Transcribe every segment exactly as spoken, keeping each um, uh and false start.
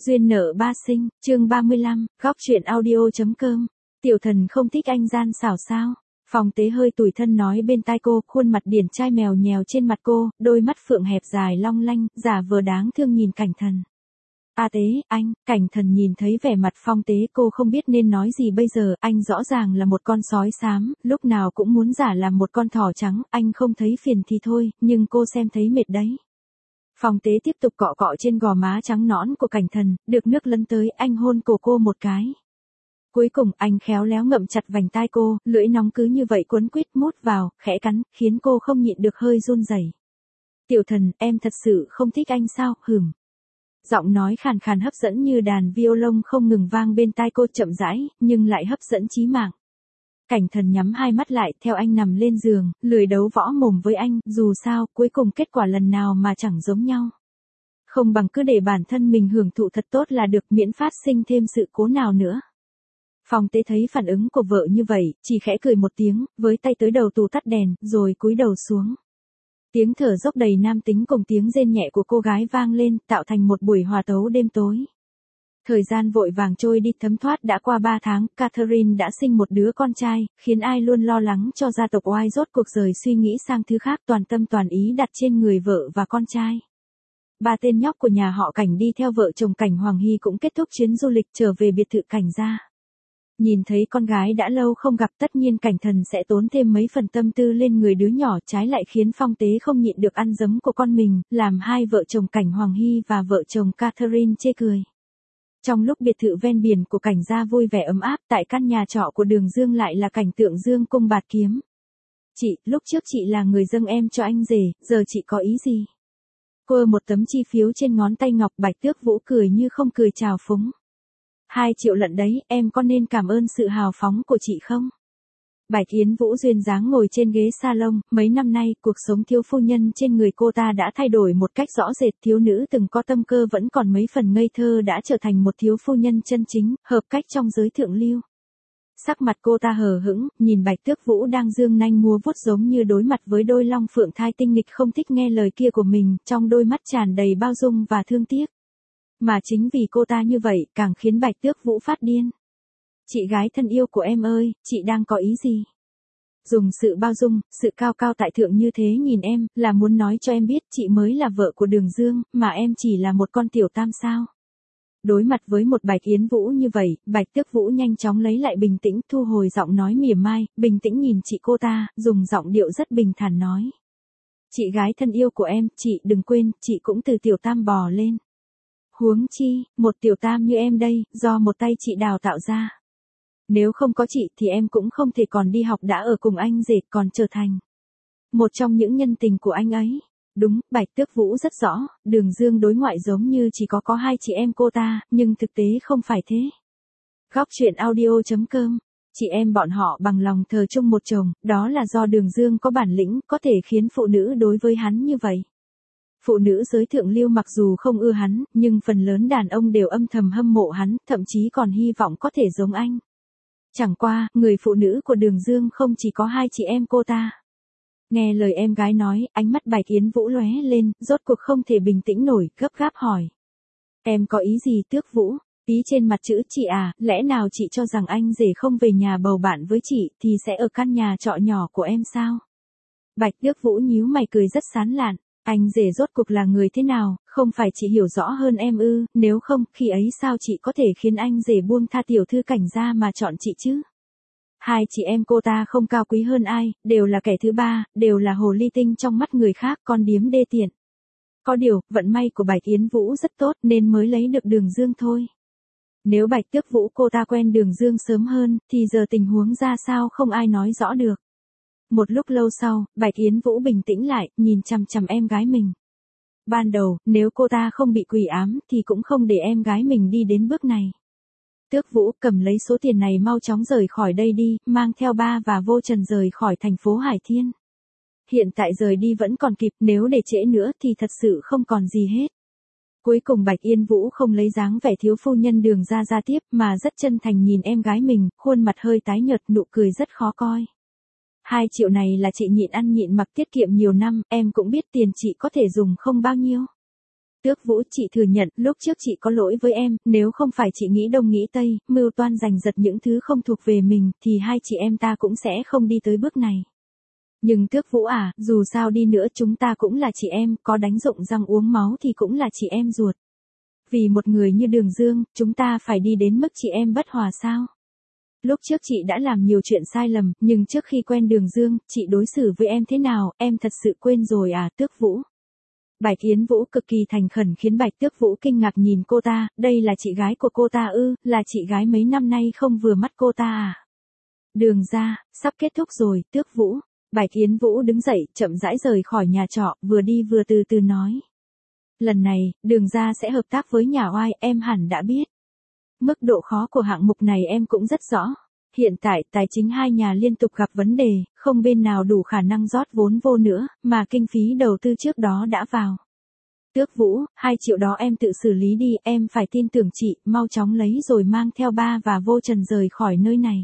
Duyên nợ ba sinh, chương ba mươi lăm, góc truyện audio.com. Tiểu thần không thích anh gian xảo sao? Phòng Tế hơi tủi thân nói bên tai cô, khuôn mặt điển trai mèo nhèo trên mặt cô, đôi mắt phượng hẹp dài long lanh, giả vờ đáng thương nhìn Cảnh Thần. A Tế, anh, Cảnh Thần nhìn thấy vẻ mặt Phong Tế cô không biết nên nói gì bây giờ, anh rõ ràng là một con sói xám, lúc nào cũng muốn giả làm một con thỏ trắng, anh không thấy phiền thì thôi, nhưng cô xem thấy mệt đấy. Phong Tế tiếp tục cọ cọ trên gò má trắng nõn của Cảnh Thần, được nước lấn tới, anh hôn cổ cô một cái. Cuối cùng anh khéo léo ngậm chặt vành tai cô, lưỡi nóng cứ như vậy cuốn quýt mút vào, khẽ cắn, khiến cô không nhịn được hơi run rẩy. Tiểu thần, em thật sự không thích anh sao, hửm. Giọng nói khàn khàn hấp dẫn như đàn violon không ngừng vang bên tai cô chậm rãi, nhưng lại hấp dẫn chí mạng. Cảnh Thần nhắm hai mắt lại, theo anh nằm lên giường, lười đấu võ mồm với anh, dù sao, cuối cùng kết quả lần nào mà chẳng giống nhau. Không bằng cứ để bản thân mình hưởng thụ thật tốt là được, miễn phát sinh thêm sự cố nào nữa. Phong Tế thấy phản ứng của vợ như vậy, chỉ khẽ cười một tiếng, với tay tới đầu tủ tắt đèn, rồi cúi đầu xuống. Tiếng thở dốc đầy nam tính cùng tiếng rên nhẹ của cô gái vang lên, tạo thành một buổi hòa tấu đêm tối. Thời gian vội vàng trôi đi, thấm thoát đã qua ba tháng, Catherine đã sinh một đứa con trai, khiến ai luôn lo lắng cho gia tộc oai rốt cuộc rời suy nghĩ sang thứ khác, toàn tâm toàn ý đặt trên người vợ và con trai. Ba tên nhóc của nhà họ Cảnh đi theo vợ chồng Cảnh Hoàng Hy cũng kết thúc chuyến du lịch trở về biệt thự Cảnh gia. Nhìn thấy con gái đã lâu không gặp, tất nhiên Cảnh Thần sẽ tốn thêm mấy phần tâm tư lên người đứa nhỏ, trái lại khiến Phong Tế không nhịn được ăn giấm của con mình, làm hai vợ chồng Cảnh Hoàng Hy và vợ chồng Catherine chê cười. Trong lúc biệt thự ven biển của Cảnh gia vui vẻ ấm áp, tại căn nhà trọ của Đường Dương lại là cảnh tượng dương cung bạt kiếm. Chị, lúc trước chị là người dâng em cho anh rể, giờ chị có ý gì? Cô một tấm chi phiếu trên ngón tay ngọc, Bạch Tước Vũ cười như không cười chào phúng. Hai triệu lận đấy, em có nên cảm ơn sự hào phóng của chị không? Bạch Yến Vũ duyên dáng ngồi trên ghế salon, mấy năm nay, cuộc sống thiếu phu nhân trên người cô ta đã thay đổi một cách rõ rệt, thiếu nữ từng có tâm cơ vẫn còn mấy phần ngây thơ đã trở thành một thiếu phu nhân chân chính, hợp cách trong giới thượng lưu. Sắc mặt cô ta hờ hững, nhìn Bạch Tước Vũ đang dương nanh múa vuốt giống như đối mặt với đôi long phượng thai tinh nghịch không thích nghe lời kia của mình, trong đôi mắt tràn đầy bao dung và thương tiếc. Mà chính vì cô ta như vậy, càng khiến Bạch Tước Vũ phát điên. Chị gái thân yêu của em ơi, chị đang có ý gì? Dùng sự bao dung, sự cao cao tại thượng như thế nhìn em, là muốn nói cho em biết chị mới là vợ của Đường Dương, mà em chỉ là một con tiểu tam sao. Đối mặt với một Bạch Yến Vũ như vậy, Bạch Tước Vũ nhanh chóng lấy lại bình tĩnh, thu hồi giọng nói mỉa mai, bình tĩnh nhìn chị cô ta, dùng giọng điệu rất bình thản nói. Chị gái thân yêu của em, chị đừng quên, chị cũng từ tiểu tam bò lên. Huống chi, một tiểu tam như em đây, do một tay chị đào tạo ra. Nếu không có chị thì em cũng không thể còn đi học đã ở cùng anh rể, còn trở thành một trong những nhân tình của anh ấy. Đúng, Bạch Tước Vũ rất rõ, Đường Dương đối ngoại giống như chỉ có có hai chị em cô ta, nhưng thực tế không phải thế. Góc truyện audio.com. Chị em bọn họ bằng lòng thờ chung một chồng, đó là do Đường Dương có bản lĩnh, có thể khiến phụ nữ đối với hắn như vậy. Phụ nữ giới thượng lưu mặc dù không ưa hắn, nhưng phần lớn đàn ông đều âm thầm hâm mộ hắn, thậm chí còn hy vọng có thể giống anh. Chẳng qua, người phụ nữ của Đường Dương không chỉ có hai chị em cô ta. Nghe lời em gái nói, ánh mắt Bạch Yến Vũ lóe lên, rốt cuộc không thể bình tĩnh nổi, gấp gáp hỏi. Em có ý gì Tước Vũ? Ý trên mặt chữ chị à, lẽ nào chị cho rằng anh rể không về nhà bầu bạn với chị, thì sẽ ở căn nhà trọ nhỏ của em sao? Bạch Tước Vũ nhíu mày cười rất sán lạn. Anh rể rốt cuộc là người thế nào, không phải chị hiểu rõ hơn em ư, nếu không, khi ấy sao chị có thể khiến anh rể buông tha tiểu thư Cảnh gia mà chọn chị chứ? Hai chị em cô ta không cao quý hơn ai, đều là kẻ thứ ba, đều là hồ ly tinh trong mắt người khác, con điếm đê tiện. Có điều, vận may của Bạch Yến Vũ rất tốt nên mới lấy được Đường Dương thôi. Nếu Bạch Tước Vũ cô ta quen Đường Dương sớm hơn, thì giờ tình huống ra sao không ai nói rõ được. Một lúc lâu sau, Bạch Yến Vũ bình tĩnh lại, nhìn chằm chằm em gái mình. Ban đầu, nếu cô ta không bị quỷ ám, thì cũng không để em gái mình đi đến bước này. Tước Vũ, cầm lấy số tiền này mau chóng rời khỏi đây đi, mang theo ba và Vô Trần rời khỏi thành phố Hải Thiên. Hiện tại rời đi vẫn còn kịp, nếu để trễ nữa thì thật sự không còn gì hết. Cuối cùng Bạch Yến Vũ không lấy dáng vẻ thiếu phu nhân Đường ra ra tiếp, mà rất chân thành nhìn em gái mình, khuôn mặt hơi tái nhợt, nụ cười rất khó coi. Hai triệu này là chị nhịn ăn nhịn mặc tiết kiệm nhiều năm, em cũng biết tiền chị có thể dùng không bao nhiêu. Tước Vũ, chị thừa nhận, lúc trước chị có lỗi với em, nếu không phải chị nghĩ đông nghĩ tây, mưu toan giành giật những thứ không thuộc về mình, thì hai chị em ta cũng sẽ không đi tới bước này. Nhưng Tước Vũ à, dù sao đi nữa chúng ta cũng là chị em, có đánh rụng răng uống máu thì cũng là chị em ruột. Vì một người như Đường Dương, chúng ta phải đi đến mức chị em bất hòa sao? Lúc trước chị đã làm nhiều chuyện sai lầm, nhưng trước khi quen Đường Dương, chị đối xử với em thế nào, em thật sự quên rồi à, Tước Vũ. Bạch Yến Vũ cực kỳ thành khẩn khiến Bạch Tước Vũ kinh ngạc nhìn cô ta, đây là chị gái của cô ta ư, là chị gái mấy năm nay không vừa mắt cô ta à? Đường ra, sắp kết thúc rồi, Tước Vũ. Bạch Yến Vũ đứng dậy, chậm rãi rời khỏi nhà trọ, vừa đi vừa từ từ nói. Lần này, Đường ra sẽ hợp tác với nhà oai, em hẳn đã biết. Mức độ khó của hạng mục này em cũng rất rõ. Hiện tại, tài chính hai nhà liên tục gặp vấn đề, không bên nào đủ khả năng rót vốn vô nữa, mà kinh phí đầu tư trước đó đã vào. Tước Vũ, hai triệu đó em tự xử lý đi, em phải tin tưởng chị, mau chóng lấy rồi mang theo ba và Vô Trần rời khỏi nơi này.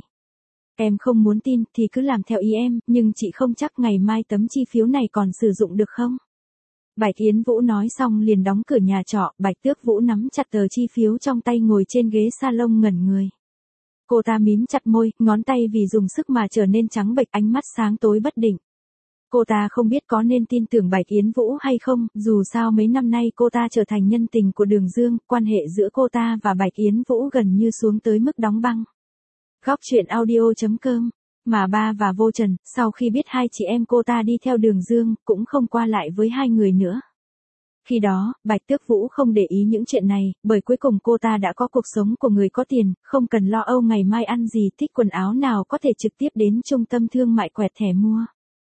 Em không muốn tin thì cứ làm theo ý em, nhưng chị không chắc ngày mai tấm chi phiếu này còn sử dụng được không? Bạch Yến Vũ nói xong liền đóng cửa nhà trọ, Bạch Tước Vũ nắm chặt tờ chi phiếu trong tay ngồi trên ghế salon ngẩn người. Cô ta mím chặt môi, ngón tay vì dùng sức mà trở nên trắng bệch, ánh mắt sáng tối bất định. Cô ta không biết có nên tin tưởng Bạch Yến Vũ hay không, dù sao mấy năm nay cô ta trở thành nhân tình của Đường Dương, quan hệ giữa cô ta và Bạch Yến Vũ gần như xuống tới mức đóng băng. Góc truyện audio chấm com. Mà ba và Vô Trần, sau khi biết hai chị em cô ta đi theo Đường Dương, cũng không qua lại với hai người nữa. Khi đó, Bạch Tước Vũ không để ý những chuyện này, bởi cuối cùng cô ta đã có cuộc sống của người có tiền, không cần lo âu ngày mai ăn gì, thích quần áo nào có thể trực tiếp đến trung tâm thương mại quẹt thẻ mua.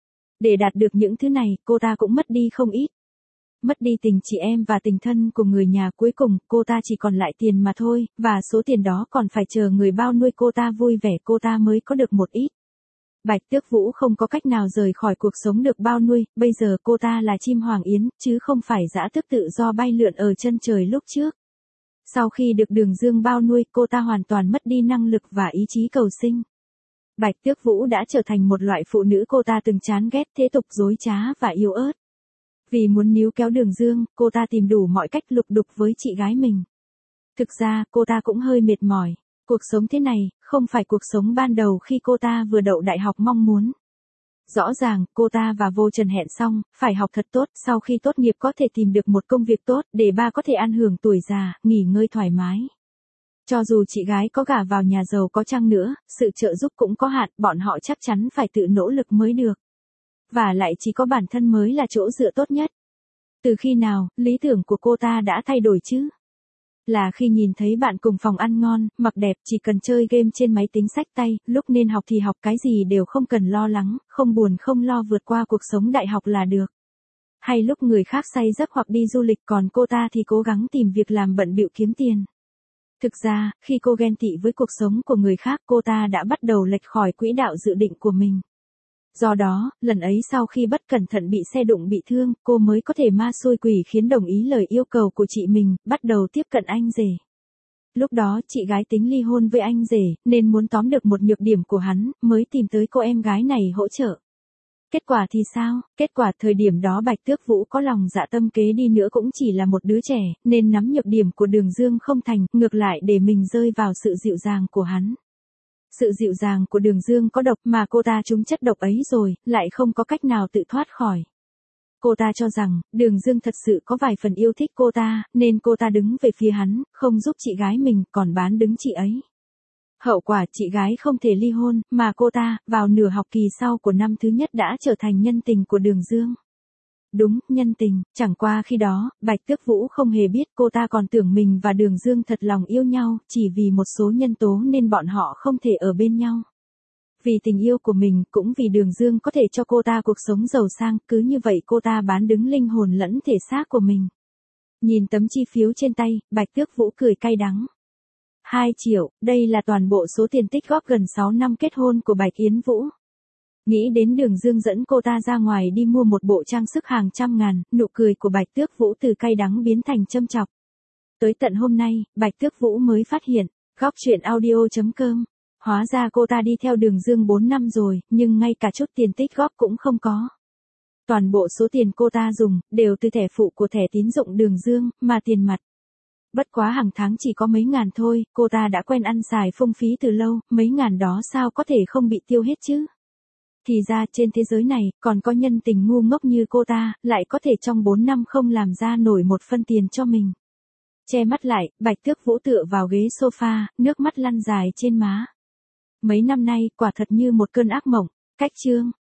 Để đạt được những thứ này, cô ta cũng mất đi không ít. Mất đi tình chị em và tình thân của người nhà, cuối cùng, cô ta chỉ còn lại tiền mà thôi, và số tiền đó còn phải chờ người bao nuôi cô ta vui vẻ cô ta mới có được một ít. Bạch Tước Vũ không có cách nào rời khỏi cuộc sống được bao nuôi, bây giờ cô ta là chim hoàng yến, chứ không phải dã tước tự do bay lượn ở chân trời lúc trước. Sau khi được Đường Dương bao nuôi, cô ta hoàn toàn mất đi năng lực và ý chí cầu sinh. Bạch Tước Vũ đã trở thành một loại phụ nữ cô ta từng chán ghét, thế tục, dối trá và yếu ớt. Vì muốn níu kéo Đường Dương, cô ta tìm đủ mọi cách lục đục với chị gái mình. Thực ra, cô ta cũng hơi mệt mỏi. Cuộc sống thế này, không phải cuộc sống ban đầu khi cô ta vừa đậu đại học mong muốn. Rõ ràng, cô ta và Vô Trần hẹn xong, phải học thật tốt, sau khi tốt nghiệp có thể tìm được một công việc tốt, để ba có thể ăn hưởng tuổi già, nghỉ ngơi thoải mái. Cho dù chị gái có gả vào nhà giàu có chăng nữa, sự trợ giúp cũng có hạn, bọn họ chắc chắn phải tự nỗ lực mới được. Và lại chỉ có bản thân mới là chỗ dựa tốt nhất. Từ khi nào, lý tưởng của cô ta đã thay đổi chứ? Là khi nhìn thấy bạn cùng phòng ăn ngon, mặc đẹp, chỉ cần chơi game trên máy tính xách tay, lúc nên học thì học, cái gì đều không cần lo lắng, không buồn không lo vượt qua cuộc sống đại học là được. Hay lúc người khác say giấc hoặc đi du lịch, còn cô ta thì cố gắng tìm việc làm bận bịu kiếm tiền. Thực ra, khi cô ghen tị với cuộc sống của người khác, cô ta đã bắt đầu lệch khỏi quỹ đạo dự định của mình. Do đó, lần ấy sau khi bất cẩn thận bị xe đụng bị thương, cô mới có thể ma xui quỷ khiến đồng ý lời yêu cầu của chị mình, bắt đầu tiếp cận anh rể. Lúc đó, chị gái tính ly hôn với anh rể, nên muốn tóm được một nhược điểm của hắn, mới tìm tới cô em gái này hỗ trợ. Kết quả thì sao? Kết quả thời điểm đó Bạch Tước Vũ có lòng dạ tâm kế đi nữa cũng chỉ là một đứa trẻ, nên nắm nhược điểm của Đường Dương không thành, ngược lại để mình rơi vào sự dịu dàng của hắn. Sự dịu dàng của Đường Dương có độc mà cô ta trúng chất độc ấy rồi, lại không có cách nào tự thoát khỏi. Cô ta cho rằng, Đường Dương thật sự có vài phần yêu thích cô ta, nên cô ta đứng về phía hắn, không giúp chị gái mình, còn bán đứng chị ấy. Hậu quả chị gái không thể ly hôn, mà cô ta, vào nửa học kỳ sau của năm thứ nhất đã trở thành nhân tình của Đường Dương. Đúng, nhân tình, chẳng qua khi đó, Bạch Tước Vũ không hề biết cô ta còn tưởng mình và Đường Dương thật lòng yêu nhau, chỉ vì một số nhân tố nên bọn họ không thể ở bên nhau. Vì tình yêu của mình, cũng vì Đường Dương có thể cho cô ta cuộc sống giàu sang, cứ như vậy cô ta bán đứng linh hồn lẫn thể xác của mình. Nhìn tấm chi phiếu trên tay, Bạch Tước Vũ cười cay đắng. hai triệu, đây là toàn bộ số tiền tích góp gần sáu năm kết hôn của Bạch Yến Vũ. Nghĩ đến Đường Dương dẫn cô ta ra ngoài đi mua một bộ trang sức hàng trăm ngàn, nụ cười của Bạch Tước Vũ từ cay đắng biến thành châm chọc. Tới tận hôm nay, Bạch Tước Vũ mới phát hiện, góc truyện audio chấm com. Hóa ra cô ta đi theo Đường Dương bốn năm rồi, nhưng ngay cả chút tiền tích góp cũng không có. Toàn bộ số tiền cô ta dùng, đều từ thẻ phụ của thẻ tín dụng Đường Dương, mà tiền mặt. Bất quá hàng tháng chỉ có mấy ngàn thôi, cô ta đã quen ăn xài phung phí từ lâu, mấy ngàn đó sao có thể không bị tiêu hết chứ? Thì ra trên thế giới này, còn có nhân tình ngu ngốc như cô ta, lại có thể trong bốn năm không làm ra nổi một phân tiền cho mình. Che mắt lại, Bạch Tước Vũ tựa vào ghế sofa, nước mắt lăn dài trên má. Mấy năm nay, quả thật như một cơn ác mộng. Cách chương